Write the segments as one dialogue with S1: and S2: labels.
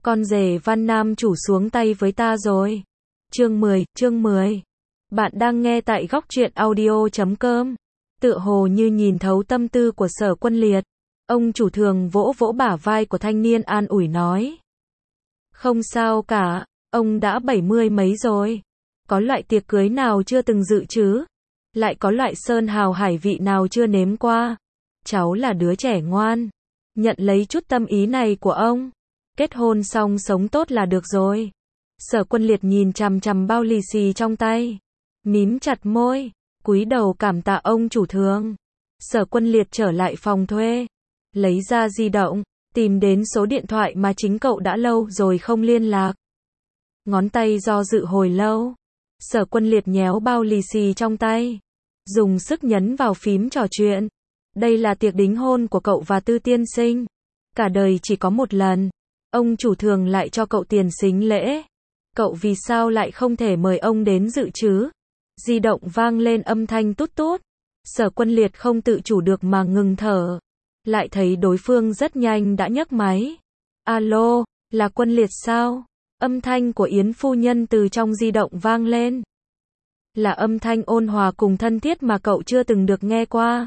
S1: Con rể Văn Nam chủ xuống tay với ta rồi. Chương 10. Bạn đang nghe tại góc truyện audio.com. Tựa hồ như nhìn thấu tâm tư của Sở Quân Liệt. Ông chủ thường vỗ vỗ bả vai của thanh niên an ủi nói. Không sao cả, ông đã 70 mấy rồi. Có loại tiệc cưới nào chưa từng dự chứ? Lại có loại sơn hào hải vị nào chưa nếm qua? Cháu là đứa trẻ ngoan. Nhận lấy chút tâm ý này của ông. Kết hôn xong sống tốt là được rồi. Sở Quân Liệt nhìn chằm chằm bao lì xì trong tay. Mím chặt môi, cúi đầu cảm tạ ông chủ thường. Sở Quân Liệt trở lại phòng thuê. Lấy ra di động, tìm đến số điện thoại mà chính cậu đã lâu rồi không liên lạc. Ngón tay do dự hồi lâu. Sở Quân Liệt nhéo bao lì xì trong tay. Dùng sức nhấn vào phím trò chuyện. Đây là tiệc đính hôn của cậu và Tư tiên sinh. Cả đời chỉ có một lần. Ông chủ thường lại cho cậu tiền sính lễ. Cậu vì sao lại không thể mời ông đến dự chứ? Di động vang lên âm thanh tút tút. Sở Quân Liệt không tự chủ được mà ngừng thở. Lại thấy đối phương rất nhanh đã nhấc máy. Alo, là Quân Liệt sao? Âm thanh của Yến phu nhân từ trong di động vang lên. Là âm thanh ôn hòa cùng thân thiết mà cậu chưa từng được nghe qua.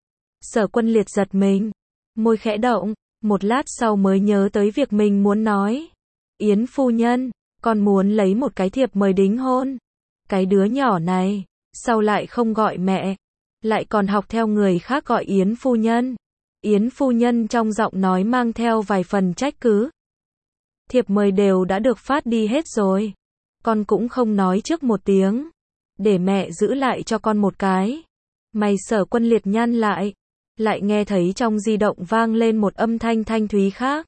S1: Sở Quân Liệt giật mình. Môi khẽ động. Một lát sau mới nhớ tới việc mình muốn nói. Yến phu nhân, con muốn lấy một cái thiệp mời đính hôn. Cái đứa nhỏ này, sao lại không gọi mẹ? Lại còn học theo người khác gọi Yến phu nhân. Yến phu nhân trong giọng nói mang theo vài phần trách cứ. Thiệp mời đều đã được phát đi hết rồi. Con cũng không nói trước một tiếng. Để mẹ giữ lại cho con một cái. Mày Sở Quân Liệt nhăn lại. Lại nghe thấy trong di động vang lên một âm thanh thanh thúy khác.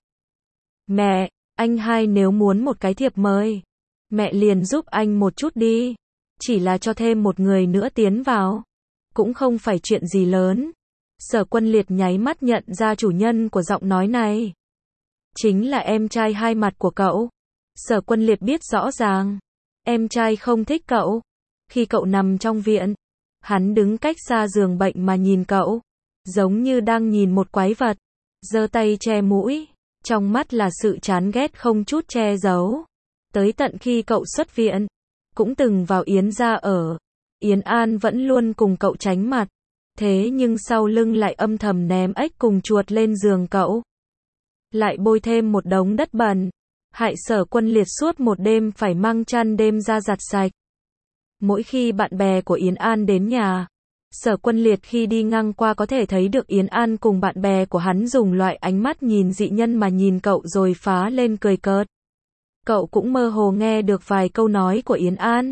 S1: Mẹ, anh hai nếu muốn một cái thiệp mời, mẹ liền giúp anh một chút đi. Chỉ là cho thêm một người nữa tiến vào. Cũng không phải chuyện gì lớn. Sở Quân Liệt nháy mắt nhận ra chủ nhân của giọng nói này. Chính là em trai hai mặt của cậu. Sở Quân Liệt biết rõ ràng. Em trai không thích cậu. Khi cậu nằm trong viện, hắn đứng cách xa giường bệnh mà nhìn cậu. Giống như đang nhìn một quái vật. Giơ tay che mũi. Trong mắt là sự chán ghét không chút che giấu. Tới tận khi cậu xuất viện. Cũng từng vào Yến gia ở. Yến An vẫn luôn cùng cậu tránh mặt. Thế nhưng sau lưng lại âm thầm ném ếch cùng chuột lên giường cậu. Lại bôi thêm một đống đất bẩn. Hại Sở Quân Liệt suốt một đêm phải mang chăn đêm ra giặt sạch. Mỗi khi bạn bè của Yến An đến nhà, Sở Quân Liệt khi đi ngang qua có thể thấy được Yến An cùng bạn bè của hắn dùng loại ánh mắt nhìn dị nhân mà nhìn cậu rồi phá lên cười cợt. Cậu cũng mơ hồ nghe được vài câu nói của Yến An.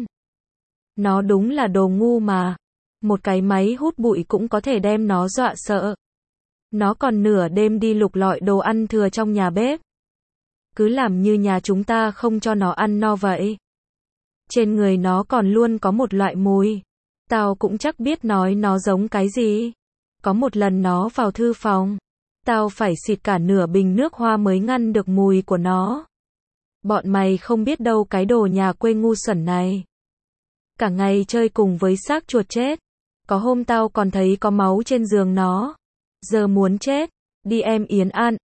S1: Nó đúng là đồ ngu mà. Một cái máy hút bụi cũng có thể đem nó dọa sợ. Nó còn nửa đêm đi lục lọi đồ ăn thừa trong nhà bếp. Cứ làm như nhà chúng ta không cho nó ăn no vậy. Trên người nó còn luôn có một loại mùi. Tao cũng chắc biết nói nó giống cái gì. Có một lần nó vào thư phòng. Tao phải xịt cả nửa bình nước hoa mới ngăn được mùi của nó. Bọn mày không biết đâu cái đồ nhà quê ngu xuẩn này. Cả ngày chơi cùng với xác chuột chết. Có hôm tao còn thấy có máu trên giường nó. Giờ muốn chết. Đi em Yến An,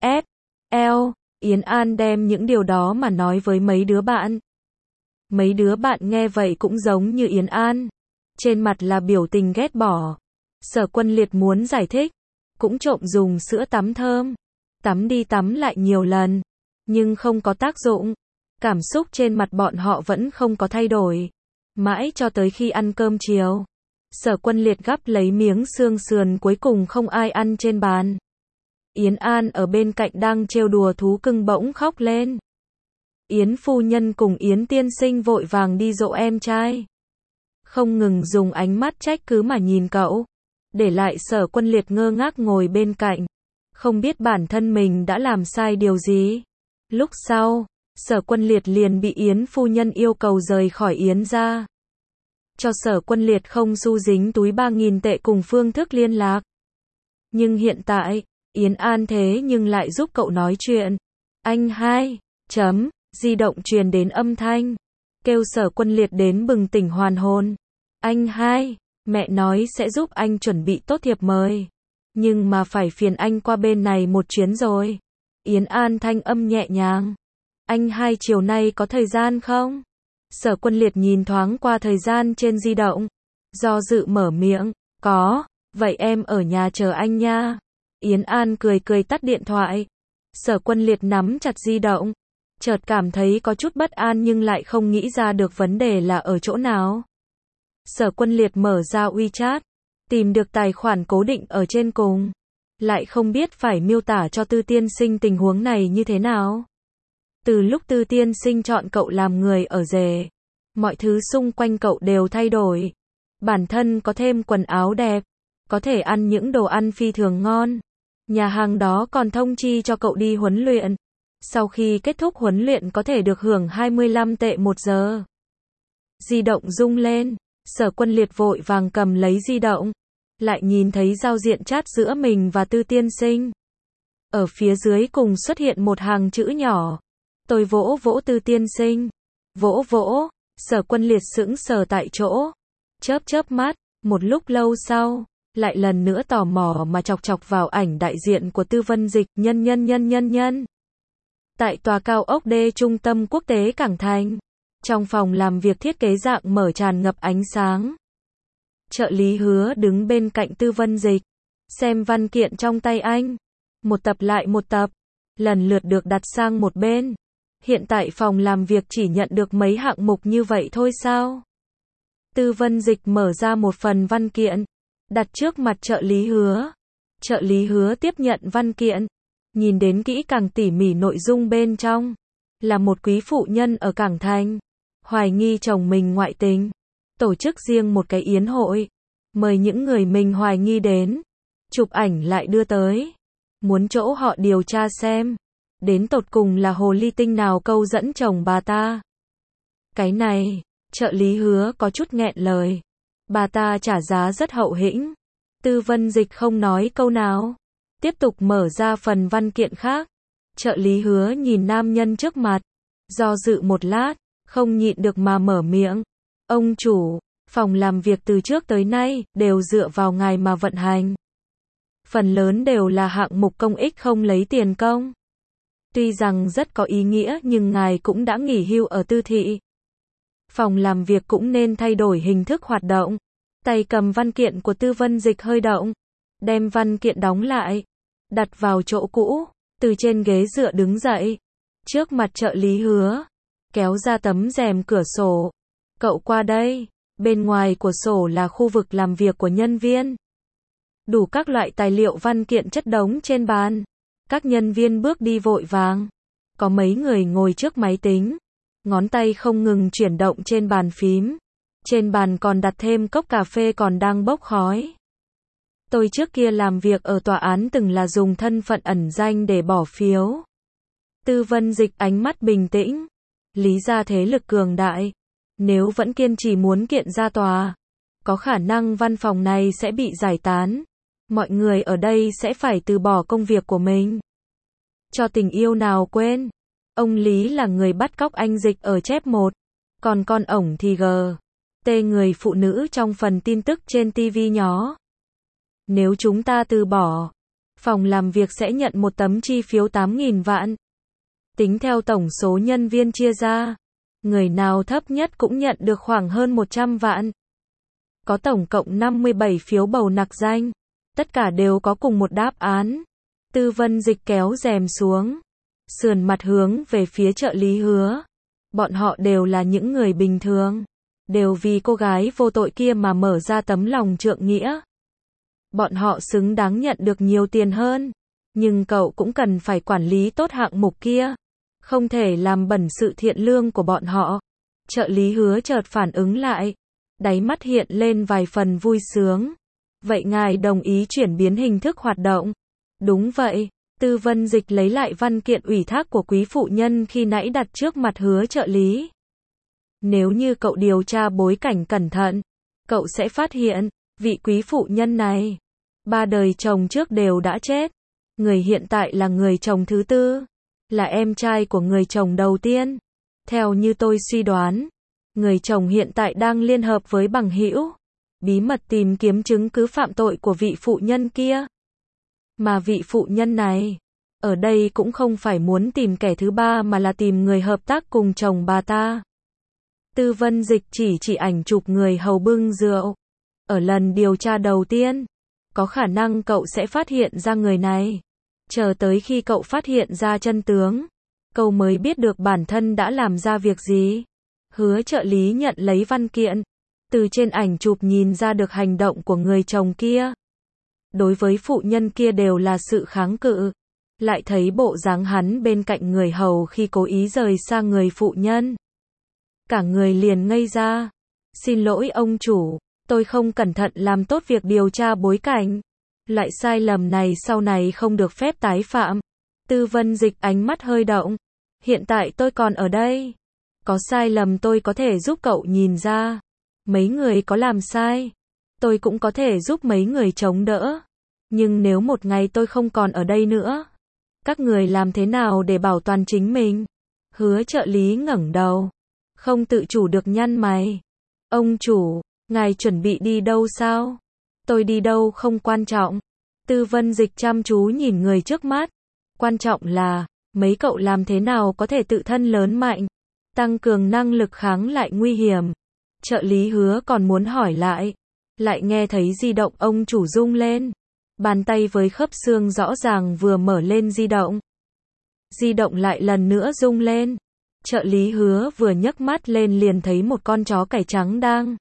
S1: Yến An đem những điều đó mà nói với mấy đứa bạn. Mấy đứa bạn nghe vậy cũng giống như Yến An. Trên mặt là biểu tình ghét bỏ. Sở Quân Liệt muốn giải thích. Cũng trộm dùng sữa tắm thơm. Tắm đi tắm lại nhiều lần. Nhưng không có tác dụng. Cảm xúc trên mặt bọn họ vẫn không có thay đổi. Mãi cho tới khi ăn cơm chiều. Sở Quân Liệt gắp lấy miếng xương sườn cuối cùng không ai ăn trên bàn. Yến An ở bên cạnh đang trêu đùa thú cưng bỗng khóc lên. Yến phu nhân cùng Yến tiên sinh vội vàng đi dỗ em trai. Không ngừng dùng ánh mắt trách cứ mà nhìn cậu. Để lại Sở Quân Liệt ngơ ngác ngồi bên cạnh. Không biết bản thân mình đã làm sai điều gì. Lúc sau, Sở Quân Liệt liền bị Yến phu nhân yêu cầu rời khỏi Yến gia. Cho Sở Quân Liệt không xu dính túi 3.000 tệ cùng phương thức liên lạc. Nhưng hiện tại, Yến An thế nhưng lại giúp cậu nói chuyện. Anh hai, di động truyền đến âm thanh. Kêu Sở Quân Liệt đến bừng tỉnh hoàn hồn. Anh hai, mẹ nói sẽ giúp anh chuẩn bị tốt thiệp mời. Nhưng mà phải phiền anh qua bên này một chuyến rồi. Yến An thanh âm nhẹ nhàng. Anh hai chiều nay có thời gian không? Sở Quân Liệt nhìn thoáng qua thời gian trên di động. Do dự mở miệng. Có, vậy em ở nhà chờ anh nha. Yến An cười cười tắt điện thoại. Sở Quân Liệt nắm chặt di động. Chợt cảm thấy có chút bất an nhưng lại không nghĩ ra được vấn đề là ở chỗ nào. Sở Quân Liệt mở ra WeChat. Tìm được tài khoản cố định ở trên cùng. Lại không biết phải miêu tả cho Tư Tiên Sinh tình huống này như thế nào. Từ lúc Tư Tiên Sinh chọn cậu làm người ở rể, mọi thứ xung quanh cậu đều thay đổi. Bản thân có thêm quần áo đẹp, có thể ăn những đồ ăn phi thường ngon. Nhà hàng đó còn thông chi cho cậu đi huấn luyện. Sau khi kết thúc huấn luyện có thể được hưởng 25 tệ một giờ. Di động rung lên, Sở Quân Liệt vội vàng cầm lấy di động. Lại nhìn thấy giao diện chat giữa mình và Tư Tiên Sinh. Ở phía dưới cùng xuất hiện một hàng chữ nhỏ. Tôi vỗ vỗ Tư Tiên Sinh. Vỗ vỗ, Sở Quân Liệt sững sờ tại chỗ. Chớp chớp mắt, một lúc lâu sau, lại lần nữa tò mò mà chọc chọc vào ảnh đại diện của Tư Vân Dịch, nhân. Tại tòa cao ốc D Trung tâm Quốc tế Cảng Thành. Trong phòng làm việc thiết kế dạng mở tràn ngập ánh sáng. Trợ lý Hứa đứng bên cạnh Tư Vân Dịch. Xem văn kiện trong tay anh. Một tập lại một tập. Lần lượt được đặt sang một bên. Hiện tại phòng làm việc chỉ nhận được mấy hạng mục như vậy thôi sao? Tư Vân Dịch mở ra một phần văn kiện. Đặt trước mặt trợ lý Hứa. Trợ lý Hứa tiếp nhận văn kiện. Nhìn đến kỹ càng tỉ mỉ nội dung bên trong. Là một quý phụ nhân ở Cảng Thành. Hoài nghi chồng mình ngoại tình. Tổ chức riêng một cái yến hội. Mời những người mình hoài nghi đến. Chụp ảnh lại đưa tới. Muốn chỗ họ điều tra xem. Đến tột cùng là hồ ly tinh nào câu dẫn chồng bà ta. Cái này, trợ lý Hứa có chút nghẹn lời. Bà ta trả giá rất hậu hĩnh. Tư Vân Dịch không nói câu nào. Tiếp tục mở ra phần văn kiện khác. Trợ lý Hứa nhìn nam nhân trước mặt. Do dự một lát, không nhịn được mà mở miệng. Ông chủ, phòng làm việc từ trước tới nay, đều dựa vào ngài mà vận hành. Phần lớn đều là hạng mục công ích không lấy tiền công. Tuy rằng rất có ý nghĩa nhưng ngài cũng đã nghỉ hưu ở Tư thị. Phòng làm việc cũng nên thay đổi hình thức hoạt động. Tay cầm văn kiện của Tư Vân Dịch hơi động. Đem văn kiện đóng lại. Đặt vào chỗ cũ. Từ trên ghế dựa đứng dậy. Trước mặt trợ lý Hứa. Kéo ra tấm rèm cửa sổ. Cậu qua đây. Bên ngoài của sổ là khu vực làm việc của nhân viên. Đủ các loại tài liệu văn kiện chất đống trên bàn. Các nhân viên bước đi vội vàng. Có mấy người ngồi trước máy tính. Ngón tay không ngừng chuyển động trên bàn phím. Trên bàn còn đặt thêm cốc cà phê còn đang bốc khói. Tôi trước kia làm việc ở tòa án từng là dùng thân phận ẩn danh để bỏ phiếu. Tư Vân Dịch ánh mắt bình tĩnh. Lý ra thế lực cường đại. Nếu vẫn kiên trì muốn kiện ra tòa, có khả năng văn phòng này sẽ bị giải tán. Mọi người ở đây sẽ phải từ bỏ công việc của mình. Cho tình yêu nào quên. Ông Lý là người bắt cóc anh Dịch ở chép 1. Còn con ổng thì T người phụ nữ trong phần tin tức trên TV nhỏ. Nếu chúng ta từ bỏ, phòng làm việc sẽ nhận một tấm chi phiếu 8.000 vạn. Tính theo tổng số nhân viên chia ra, người nào thấp nhất cũng nhận được khoảng hơn 100 vạn. Có tổng cộng 57 phiếu bầu nặc danh. Tất cả đều có cùng một đáp án. Tư Vân Dịch kéo rèm xuống. Sườn mặt hướng về phía trợ lý Hứa. Bọn họ đều là những người bình thường. Đều vì cô gái vô tội kia mà mở ra tấm lòng trượng nghĩa. Bọn họ xứng đáng nhận được nhiều tiền hơn. Nhưng cậu cũng cần phải quản lý tốt hạng mục kia. Không thể làm bẩn sự thiện lương của bọn họ. Trợ lý Hứa chợt phản ứng lại. Đáy mắt hiện lên vài phần vui sướng. Vậy ngài đồng ý chuyển biến hình thức hoạt động? Đúng vậy. Tư Vân Dịch lấy lại văn kiện ủy thác của quý phụ nhân khi nãy đặt trước mặt Hứa trợ lý. Nếu như cậu điều tra bối cảnh cẩn thận, cậu sẽ phát hiện, vị quý phụ nhân này, 3 đời chồng trước đều đã chết. Người hiện tại là người chồng thứ tư, là em trai của người chồng đầu tiên. Theo như tôi suy đoán, người chồng hiện tại đang liên hợp với bằng hữu, bí mật tìm kiếm chứng cứ phạm tội của vị phụ nhân kia. Mà vị phụ nhân này, Ở đây cũng không phải muốn tìm kẻ thứ ba mà là tìm người hợp tác cùng chồng bà ta. Tư Vân Dịch chỉ ảnh chụp người hầu bưng rượu. Ở lần điều tra đầu tiên, có khả năng cậu sẽ phát hiện ra người này. Chờ tới khi cậu phát hiện ra chân tướng, cậu mới biết được bản thân đã làm ra việc gì. Hứa trợ lý nhận lấy văn kiện. Từ trên ảnh chụp nhìn ra được hành động của người chồng kia. Đối với phụ nhân kia đều là sự kháng cự. Lại thấy bộ dáng hắn bên cạnh người hầu khi cố ý rời xa người phụ nhân. Cả người liền ngây ra. Xin lỗi ông chủ, tôi không cẩn thận làm tốt việc điều tra bối cảnh. Loại sai lầm này sau này không được phép tái phạm. Tư Vân Dịch ánh mắt hơi động. Hiện tại tôi còn ở đây. Có sai lầm tôi có thể giúp cậu nhìn ra. Mấy người có làm sai, tôi cũng có thể giúp mấy người chống đỡ. Nhưng nếu một ngày tôi không còn ở đây nữa, các người làm thế nào để bảo toàn chính mình? Hứa trợ lý ngẩng đầu, không tự chủ được nhăn mày. Ông chủ, ngài chuẩn bị đi đâu sao? Tôi đi đâu không quan trọng. Tư Vân Dịch chăm chú nhìn người trước mắt. Quan trọng là, mấy cậu làm thế nào có thể tự thân lớn mạnh, tăng cường năng lực kháng lại nguy hiểm. Trợ lý Hứa còn muốn hỏi lại nghe thấy di động ông chủ rung lên. Bàn tay với khớp xương rõ ràng vừa mở lên di động. Di động lại lần nữa rung lên. Trợ lý Hứa vừa nhấc mắt lên liền thấy một con chó cải trắng đang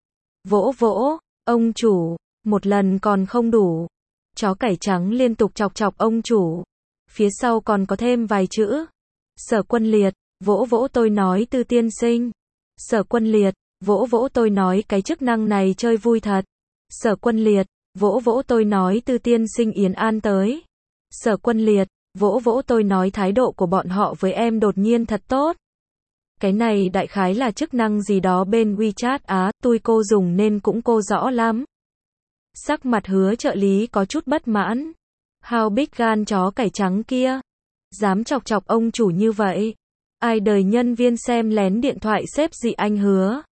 S1: vỗ vỗ. Ông chủ, một lần còn không đủ. Chó cải trắng liên tục chọc ông chủ. Phía sau còn có thêm vài chữ. Sở Quân Liệt, vỗ vỗ tôi nói Tư tiên sinh. Sở Quân Liệt, vỗ vỗ tôi nói cái chức năng này chơi vui thật. Sở Quân Liệt, vỗ vỗ tôi nói Tư tiên sinh Yến An tới. Sở Quân Liệt, vỗ vỗ tôi nói thái độ của bọn họ với em đột nhiên thật tốt. Cái này đại khái là chức năng gì đó bên WeChat á, tôi cô dùng nên cũng cô rõ lắm. Sắc mặt Hứa trợ lý có chút bất mãn. How big gan chó cải trắng kia. Dám chọc ông chủ như vậy. Ai đời nhân viên xem lén điện thoại xếp gì anh Hứa.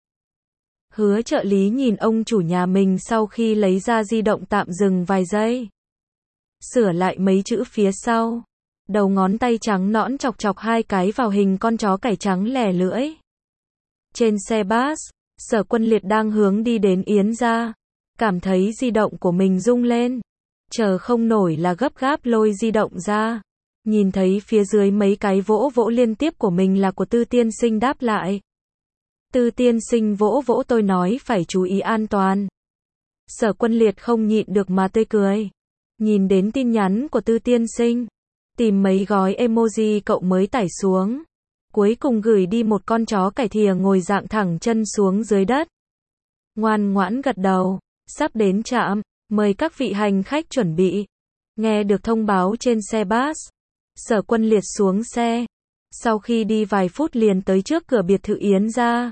S1: Hứa trợ lý nhìn ông chủ nhà mình sau khi lấy ra di động tạm dừng vài giây. Sửa lại mấy chữ phía sau. Đầu ngón tay trắng nõn chọc hai cái vào hình con chó cải trắng lè lưỡi. Trên xe bus, Sở Quân Liệt đang hướng đi đến Yến gia. Cảm thấy di động của mình rung lên. Chờ không nổi là gấp gáp lôi di động ra. Nhìn thấy phía dưới mấy cái vỗ vỗ liên tiếp của mình là của Tư tiên sinh đáp lại. Tư tiên sinh vỗ vỗ tôi nói phải chú ý an toàn. Sở Quân Liệt không nhịn được mà tươi cười. Nhìn đến tin nhắn của Tư tiên sinh. Tìm mấy gói emoji cậu mới tải xuống. Cuối cùng gửi đi một con chó cải thìa ngồi dạng thẳng chân xuống dưới đất. Ngoan ngoãn gật đầu. Sắp đến trạm, mời các vị hành khách chuẩn bị. Nghe được thông báo trên xe bus, Sở Quân Liệt xuống xe. Sau khi đi vài phút liền tới trước cửa biệt thự Yến gia.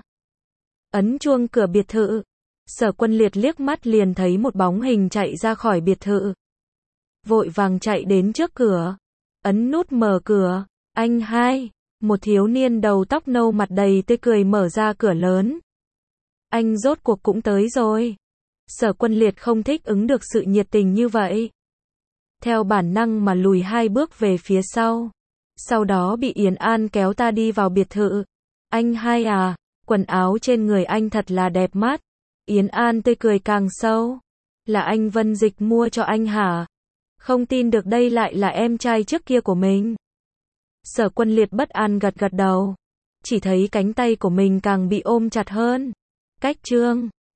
S1: Ấn chuông cửa biệt thự. Sở Quân Liệt liếc mắt liền thấy một bóng hình chạy ra khỏi biệt thự. Vội vàng chạy đến trước cửa. Ấn nút mở cửa. Anh hai. Một thiếu niên đầu tóc nâu mặt đầy tươi cười mở ra cửa lớn. Anh rốt cuộc cũng tới rồi. Sở Quân Liệt không thích ứng được sự nhiệt tình như vậy. Theo bản năng mà lùi hai bước về phía sau. Sau đó bị Yến An kéo ta đi vào biệt thự. Anh hai à, quần áo trên người anh thật là đẹp mắt. Yến An tươi cười càng sâu. Là anh Vân Dịch mua cho anh hả? Không tin được đây lại là em trai trước kia của mình. Sở Quân Liệt bất an gật đầu. Chỉ thấy cánh tay của mình càng bị ôm chặt hơn. Cách chương